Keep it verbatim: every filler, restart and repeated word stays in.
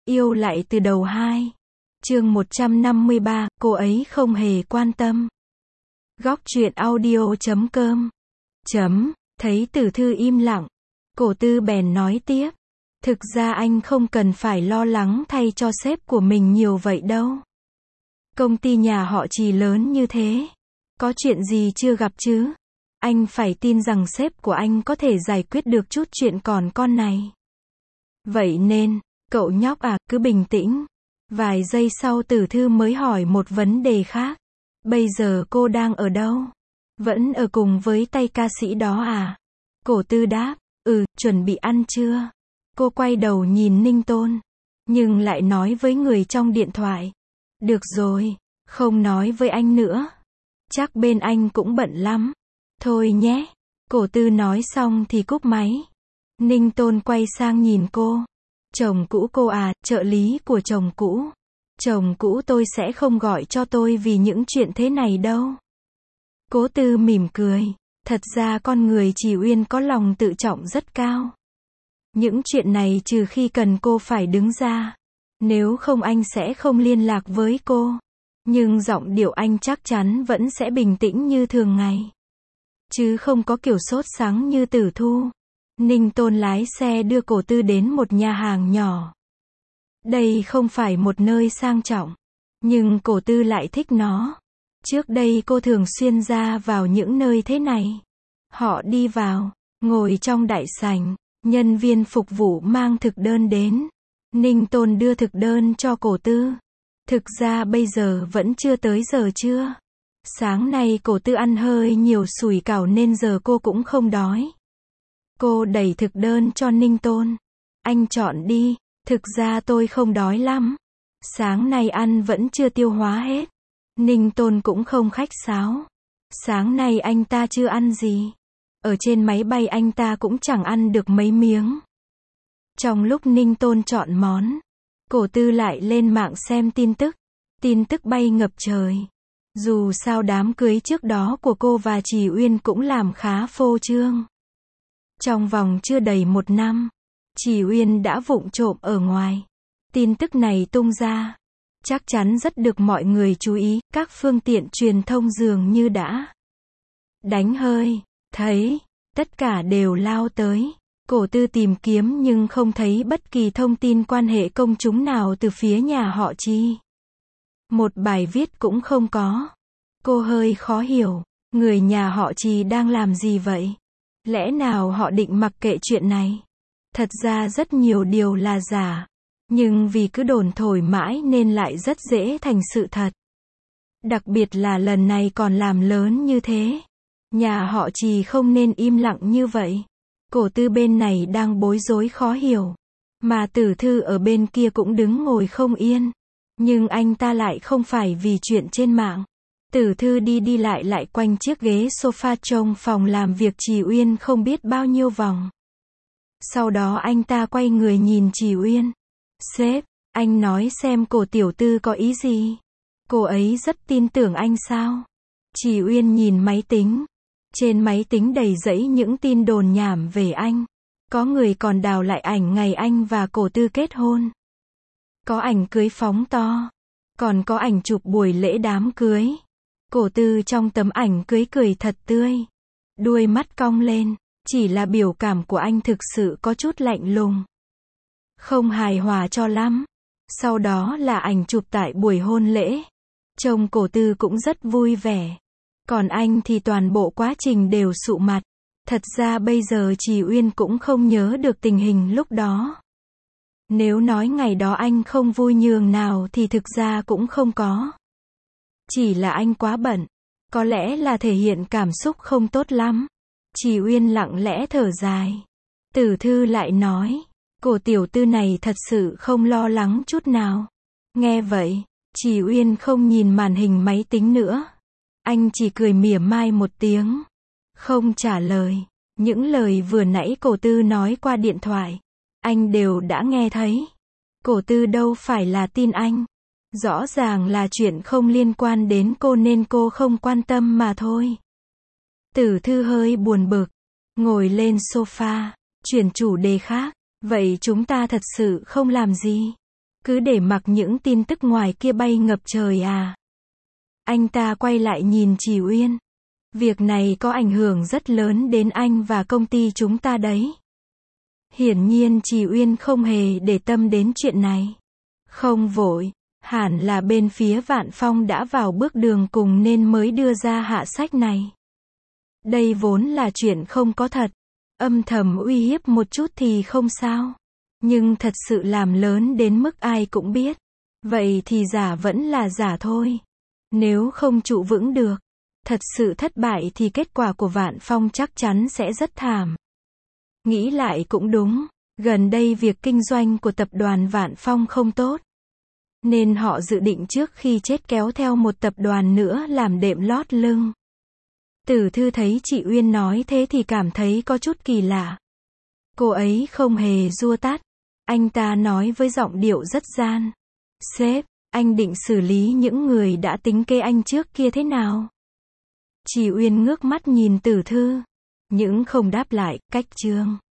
Yêu lại từ đầu hai. Chương một trăm năm mươi ba, cô ấy không hề quan tâm. Góc truyện audio chấm com. Chấm, thấy Tử Thư im lặng. Cổ Tư bèn nói tiếp. Thực ra anh không cần phải lo lắng thay cho sếp của mình nhiều vậy đâu. Công ty nhà họ Trì lớn như thế. Có chuyện gì chưa gặp chứ? Anh phải tin rằng sếp của anh có thể giải quyết được chút chuyện còn con này. Vậy nên, cậu nhóc à, cứ bình tĩnh. Vài giây sau Tử Thư mới hỏi một vấn đề khác. Bây giờ cô đang ở đâu? Vẫn ở cùng với tay ca sĩ đó à? Cổ Tư đáp, ừ, chuẩn bị ăn chưa? Cô quay đầu nhìn Ninh Tôn, nhưng lại nói với người trong điện thoại. Được rồi, không nói với anh nữa. Chắc bên anh cũng bận lắm. Thôi nhé. Cổ Tư nói xong thì cúp máy. Ninh Tôn quay sang nhìn cô. Chồng cũ cô à, trợ lý của chồng cũ. Chồng cũ tôi sẽ không gọi cho tôi vì những chuyện thế này đâu. Cố Tư mỉm cười. Thật ra con người Trì Uyên có lòng tự trọng rất cao. Những chuyện này trừ khi cần cô phải đứng ra. Nếu không anh sẽ không liên lạc với cô. Nhưng giọng điệu anh chắc chắn vẫn sẽ bình tĩnh như thường ngày. Chứ không có kiểu sốt sắng như Tử Thu. Ninh Tôn lái xe đưa Cổ Tư đến một nhà hàng nhỏ. Đây không phải một nơi sang trọng. Nhưng Cổ Tư lại thích nó. Trước đây cô thường xuyên ra vào những nơi thế này. Họ đi vào, ngồi trong đại sảnh. Nhân viên phục vụ mang thực đơn đến. Ninh Tôn đưa thực đơn cho Cổ Tư. Thực ra bây giờ vẫn chưa tới giờ trưa. Sáng nay Cổ Tư ăn hơi nhiều sủi cảo nên giờ cô cũng không đói. Cô đẩy thực đơn cho Ninh Tôn. Anh chọn đi, thực ra tôi không đói lắm. Sáng nay ăn vẫn chưa tiêu hóa hết. Ninh Tôn cũng không khách sáo. Sáng nay anh ta chưa ăn gì. Ở trên máy bay anh ta cũng chẳng ăn được mấy miếng. Trong lúc Ninh Tôn chọn món, Cổ Tư lại lên mạng xem tin tức. Tin tức bay ngập trời. Dù sao đám cưới trước đó của cô và Trì Uyên cũng làm khá phô trương. Trong vòng chưa đầy một năm, Trì Uyên đã vụng trộm ở ngoài. Tin tức này tung ra, chắc chắn rất được mọi người chú ý, các phương tiện truyền thông dường như đã đánh hơi, thấy, tất cả đều lao tới. Cổ Tư tìm kiếm nhưng không thấy bất kỳ thông tin quan hệ công chúng nào từ phía nhà họ Trì. Một bài viết cũng không có. Cô hơi khó hiểu, người nhà họ Trì đang làm gì vậy? Lẽ nào họ định mặc kệ chuyện này? Thật ra rất nhiều điều là giả, nhưng vì cứ đồn thổi mãi nên lại rất dễ thành sự thật. Đặc biệt là lần này còn làm lớn như thế. Nhà họ Trì không nên im lặng như vậy. Cổ Tư bên này đang bối rối khó hiểu, mà Tử Thư ở bên kia cũng đứng ngồi không yên. Nhưng anh ta lại không phải vì chuyện trên mạng. Tử Thư đi đi lại lại quanh chiếc ghế sofa trong phòng làm việc Trì Uyên không biết bao nhiêu vòng. Sau đó anh ta quay người nhìn Trì Uyên. Sếp, anh nói xem cổ tiểu tư có ý gì? Cô ấy rất tin tưởng anh sao? Trì Uyên nhìn máy tính. Trên máy tính đầy rẫy những tin đồn nhảm về anh. Có người còn đào lại ảnh ngày anh và Cổ Tư kết hôn. Có ảnh cưới phóng to. Còn có ảnh chụp buổi lễ đám cưới. Cổ Tư trong tấm ảnh cưới cười thật tươi. Đuôi mắt cong lên. Chỉ là biểu cảm của anh thực sự có chút lạnh lùng. Không hài hòa cho lắm. Sau đó là ảnh chụp tại buổi hôn lễ. Trông Cổ Tư cũng rất vui vẻ. Còn anh thì toàn bộ quá trình đều sụ mặt. Thật ra bây giờ Trì Uyên cũng không nhớ được tình hình lúc đó. Nếu nói ngày đó anh không vui nhường nào thì thực ra cũng không có. Chỉ là anh quá bận. Có lẽ là thể hiện cảm xúc không tốt lắm. Trì Uyên lặng lẽ thở dài. Tử Thư lại nói. Cổ tiểu tư này thật sự không lo lắng chút nào. Nghe vậy, Trì Uyên không nhìn màn hình máy tính nữa. Anh chỉ cười mỉa mai một tiếng. Không trả lời. Những lời vừa nãy Cổ Tư nói qua điện thoại, anh đều đã nghe thấy. Cổ Tư đâu phải là tin anh. Rõ ràng là chuyện không liên quan đến cô nên cô không quan tâm mà thôi. Tử Thư hơi buồn bực. Ngồi lên sofa. Chuyển chủ đề khác. Vậy chúng ta thật sự không làm gì. Cứ để mặc những tin tức ngoài kia bay ngập trời à? Anh ta quay lại nhìn Trì Uyên. Việc này có ảnh hưởng rất lớn đến anh và công ty chúng ta đấy. Hiển nhiên Trì Uyên không hề để tâm đến chuyện này. Không vội, hẳn là bên phía Vạn Phong đã vào bước đường cùng nên mới đưa ra hạ sách này. Đây vốn là chuyện không có thật. Âm thầm uy hiếp một chút thì không sao. Nhưng thật sự làm lớn đến mức ai cũng biết. Vậy thì giả vẫn là giả thôi. Nếu không trụ vững được, thật sự thất bại thì kết quả của Vạn Phong chắc chắn sẽ rất thảm. Nghĩ lại cũng đúng, gần đây việc kinh doanh của tập đoàn Vạn Phong không tốt. Nên họ dự định trước khi chết kéo theo một tập đoàn nữa làm đệm lót lưng. Tử Thư thấy chị Uyên nói thế thì cảm thấy có chút kỳ lạ. Cô ấy không hề giua tát. Anh ta nói với giọng điệu rất gian. Sếp, anh định xử lý những người đã tính kế anh trước kia thế nào? Chị Uyên ngước mắt nhìn Tử Thư. Những không đáp lại, cách chương.